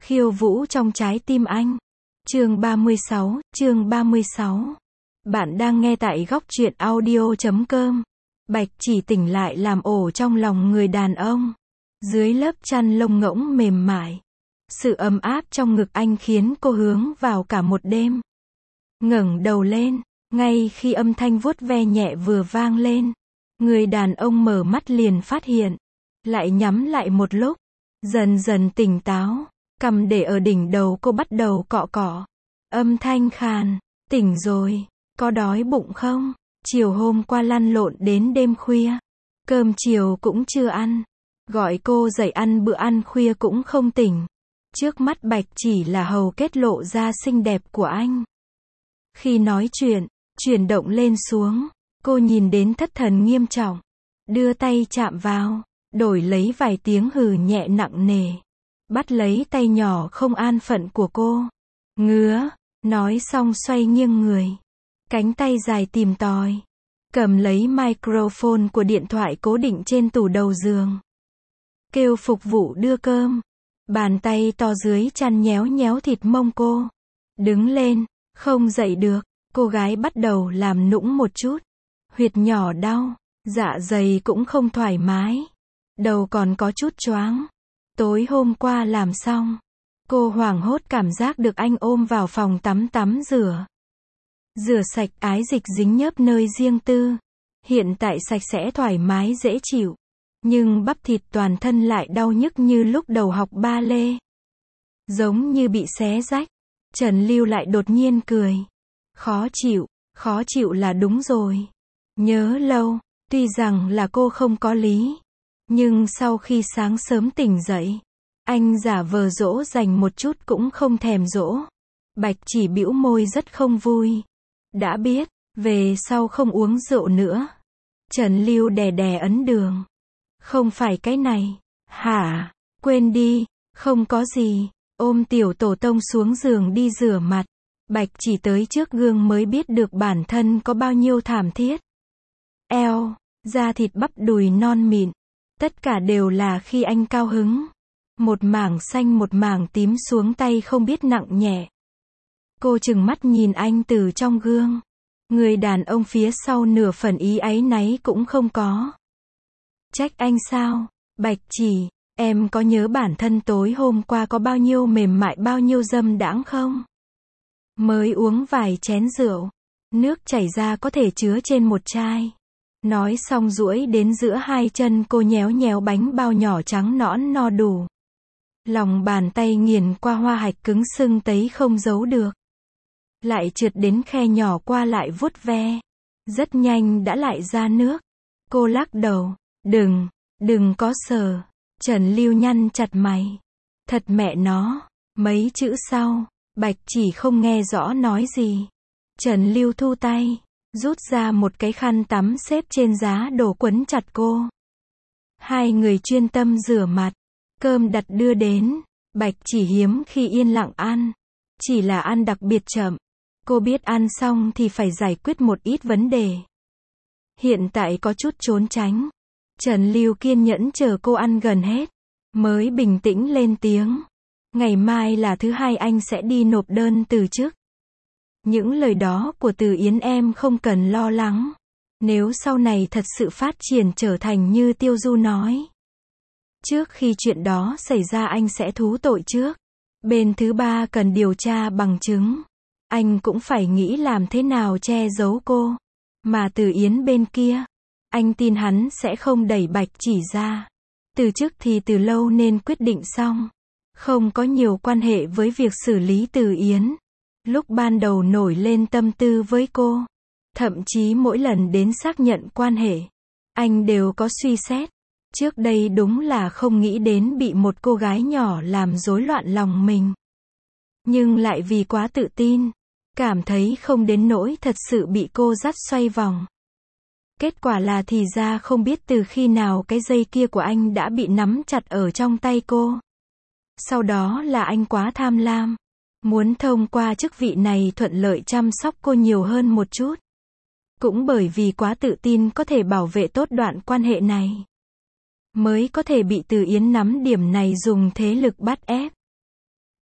Khiêu vũ trong trái tim anh. Chương 36. Bạn đang nghe tại góc truyện audio.com. Bạch chỉ tỉnh lại làm ổ trong lòng người đàn ông. Dưới lớp chăn lông ngỗng mềm mại. Sự ấm áp trong ngực anh khiến cô hướng vào cả một đêm. Ngẩng đầu lên, ngay khi âm thanh vuốt ve nhẹ vừa vang lên, người đàn ông mở mắt liền phát hiện, lại nhắm lại một lúc, dần dần tỉnh táo, cầm để ở đỉnh đầu cô bắt đầu cọ cọ. Âm thanh khàn, tỉnh rồi, có đói bụng không? Chiều hôm qua lăn lộn đến đêm khuya, cơm chiều cũng chưa ăn, gọi cô dậy ăn bữa ăn khuya cũng không tỉnh. Trước mắt Bạch chỉ là hầu kết lộ ra xinh đẹp của anh. Khi nói chuyện, chuyển động lên xuống, cô nhìn đến thất thần nghiêm trọng, đưa tay chạm vào, đổi lấy vài tiếng hừ nhẹ nặng nề, bắt lấy tay nhỏ không an phận của cô. Ngứa, nói xong xoay nghiêng người, cánh tay dài tìm tòi, cầm lấy microphone của điện thoại cố định trên tủ đầu giường. Kêu phục vụ đưa cơm, bàn tay to dưới chăn nhéo nhéo thịt mông cô. Đứng lên, không dậy được, cô gái bắt đầu làm nũng một chút. Huyệt nhỏ đau, dạ dày cũng không thoải mái, đầu còn có chút choáng. Tối hôm qua làm xong, cô hoảng hốt cảm giác được anh ôm vào phòng tắm rửa. Rửa sạch ái dịch dính nhớp nơi riêng tư. Hiện tại sạch sẽ thoải mái dễ chịu. Nhưng bắp thịt toàn thân lại đau nhức như lúc đầu học ba lê. Giống như bị xé rách. Trần Lưu lại đột nhiên cười. Khó chịu là đúng rồi. Nhớ lâu, tuy rằng là cô không có lý. Nhưng sau khi sáng sớm tỉnh dậy, anh giả vờ dỗ dành một chút cũng không thèm dỗ. Bạch chỉ bĩu môi rất không vui. Đã biết, về sau không uống rượu nữa. Trần Lưu đè đè ấn đường. Không phải cái này. Hả? Quên đi, không có gì. Ôm tiểu tổ tông xuống giường đi rửa mặt. Bạch chỉ tới trước gương mới biết được bản thân có bao nhiêu thảm thiết. Eo, da thịt bắp đùi non mịn. Tất cả đều là khi anh cao hứng. Một mảng xanh một mảng tím xuống tay không biết nặng nhẹ. Cô trừng mắt nhìn anh từ trong gương. Người đàn ông phía sau nửa phần ý áy náy cũng không có. Trách anh sao? Bạch chỉ, em có nhớ bản thân tối hôm qua có bao nhiêu mềm mại bao nhiêu dâm đãng không? Mới uống vài chén rượu, nước chảy ra có thể chứa trên một chai. Nói xong duỗi đến giữa hai chân cô nhéo nhéo bánh bao nhỏ trắng nõn no đủ. Lòng bàn tay nghiền qua hoa hạch cứng sưng tấy không giấu được. Lại trượt đến khe nhỏ qua lại vuốt ve. Rất nhanh đã lại ra nước. Cô lắc đầu. Đừng có sờ. Trần Lưu nhăn chặt mày. Thật mẹ nó. Mấy chữ sau, Bạch chỉ không nghe rõ nói gì. Trần Lưu thu tay, rút ra một cái khăn tắm xếp trên giá đổ quấn chặt cô. Hai người chuyên tâm rửa mặt. Cơm đặt đưa đến. Bạch chỉ hiếm khi yên lặng ăn. Chỉ là ăn đặc biệt chậm. Cô biết ăn xong thì phải giải quyết một ít vấn đề. Hiện tại có chút trốn tránh. Trần Lưu kiên nhẫn chờ cô ăn gần hết. Mới bình tĩnh lên tiếng. Ngày mai là thứ hai anh sẽ đi nộp đơn từ chức. Những lời đó của Từ Yến em không cần lo lắng. Nếu sau này thật sự phát triển trở thành như Tiêu Du nói. Trước khi chuyện đó xảy ra anh sẽ thú tội trước. Bên thứ ba cần điều tra bằng chứng. Anh cũng phải nghĩ làm thế nào che giấu cô. Mà Từ Yến bên kia, anh tin hắn sẽ không đẩy Bạch chỉ ra. Từ chức thì từ lâu nên quyết định xong. Không có nhiều quan hệ với việc xử lý Từ Yến. Lúc ban đầu nổi lên tâm tư với cô. Thậm chí mỗi lần đến xác nhận quan hệ, anh đều có suy xét. Trước đây đúng là không nghĩ đến bị một cô gái nhỏ làm rối loạn lòng mình. Nhưng lại vì quá tự tin, cảm thấy không đến nỗi thật sự bị cô dắt xoay vòng. Kết quả là thì ra không biết từ khi nào cái dây kia của anh đã bị nắm chặt ở trong tay cô. Sau đó là anh quá tham lam, muốn thông qua chức vị này thuận lợi chăm sóc cô nhiều hơn một chút. Cũng bởi vì quá tự tin có thể bảo vệ tốt đoạn quan hệ này, mới có thể bị Từ Yến nắm điểm này dùng thế lực bắt ép.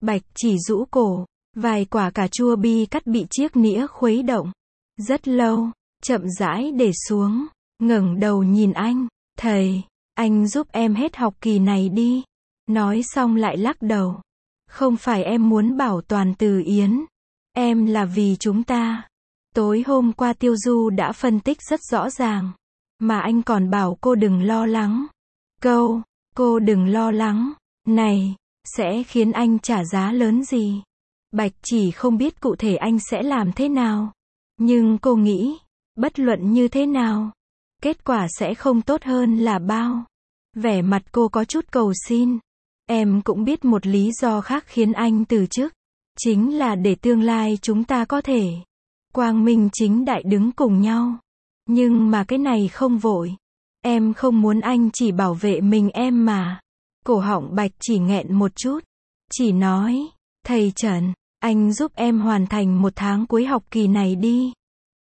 Bạch chỉ rũ cổ, vài quả cà chua bi cắt bị chiếc nĩa khuấy động. Rất lâu, chậm rãi để xuống, ngẩng đầu nhìn anh, thầy, anh giúp em hết học kỳ này đi. Nói xong lại lắc đầu. Không phải em muốn bảo toàn Từ Yến. Em là vì chúng ta. Tối hôm qua Tiêu Du đã phân tích rất rõ ràng. Mà anh còn bảo cô đừng lo lắng. Câu, cô đừng lo lắng, này, sẽ khiến anh trả giá lớn gì. Bạch chỉ không biết cụ thể anh sẽ làm thế nào. Nhưng cô nghĩ, bất luận như thế nào, kết quả sẽ không tốt hơn là bao. Vẻ mặt cô có chút cầu xin. Em cũng biết một lý do khác khiến anh từ chức. Chính là để tương lai chúng ta có thể quang minh chính đại đứng cùng nhau. Nhưng mà cái này không vội. Em không muốn anh chỉ bảo vệ mình em mà. Cổ họng Bạch chỉ nghẹn một chút. Chỉ nói, thầy Trần, anh giúp em hoàn thành 1 tháng cuối học kỳ này đi.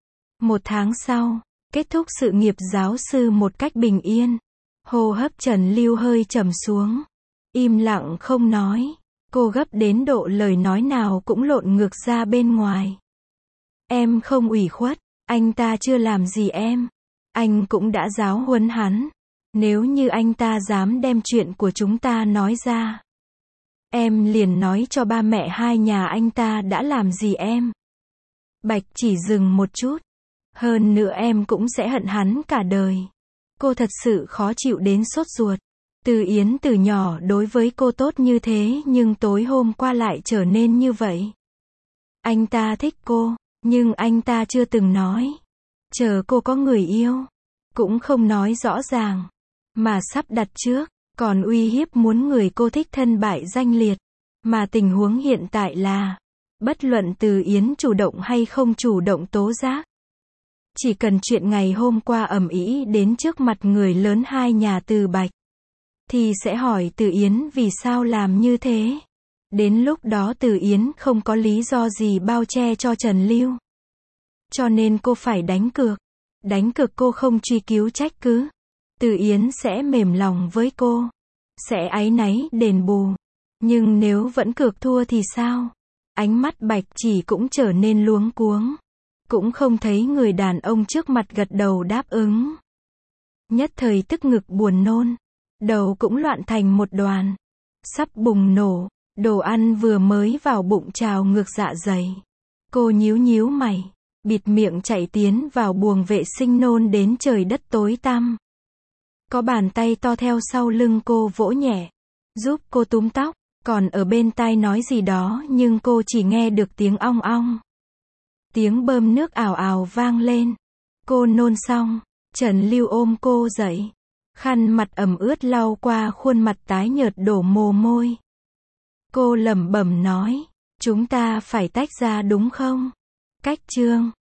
1 tháng sau, kết thúc sự nghiệp giáo sư một cách bình yên. Hô hấp Trần Lưu hơi trầm xuống. Im lặng không nói. Cô gấp đến độ lời nói nào cũng lộn ngược ra bên ngoài. Em không ủy khuất, anh ta chưa làm gì em. Anh cũng đã giáo huấn hắn. Nếu như anh ta dám đem chuyện của chúng ta nói ra, em liền nói cho ba mẹ hai nhà anh ta đã làm gì em. Bạch chỉ dừng một chút. Hơn nữa em cũng sẽ hận hắn cả đời. Cô thật sự khó chịu đến sốt ruột. Từ Yến từ nhỏ đối với cô tốt như thế nhưng tối hôm qua lại trở nên như vậy. Anh ta thích cô, nhưng anh ta chưa từng nói. Chờ cô có người yêu, cũng không nói rõ ràng. Mà sắp đặt trước, còn uy hiếp muốn người cô thích thân bại danh liệt. Mà tình huống hiện tại là, bất luận Từ Yến chủ động hay không chủ động tố giác. Chỉ cần chuyện ngày hôm qua ầm ĩ đến trước mặt người lớn hai nhà Từ Bạch, thì sẽ hỏi Từ Yến vì sao làm như thế. Đến lúc đó Từ Yến không có lý do gì bao che cho Trần Lưu. Cho nên cô phải đánh cược. Đánh cược cô không truy cứu trách cứ. Từ Yến sẽ mềm lòng với cô. Sẽ áy náy đền bù. Nhưng nếu vẫn cược thua thì sao? Ánh mắt Bạch chỉ cũng trở nên luống cuống. Cũng không thấy người đàn ông trước mặt gật đầu đáp ứng. Nhất thời tức ngực buồn nôn. Đầu cũng loạn thành một đoàn. Sắp bùng nổ. Đồ ăn vừa mới vào bụng trào ngược dạ dày. Cô nhíu nhíu mày. Bịt miệng chạy tiến vào buồng vệ sinh nôn đến trời đất tối tăm. Có bàn tay to theo sau lưng cô vỗ nhẹ. Giúp cô túm tóc. Còn ở bên tai nói gì đó nhưng cô chỉ nghe được tiếng ong ong. Tiếng bơm nước ào ào vang lên. Cô nôn xong. Trần Lưu ôm cô dậy. Khăn mặt ẩm ướt lau qua khuôn mặt tái nhợt đổ mồ hôi. Cô lẩm bẩm nói. Chúng ta phải tách ra đúng không? Cách chương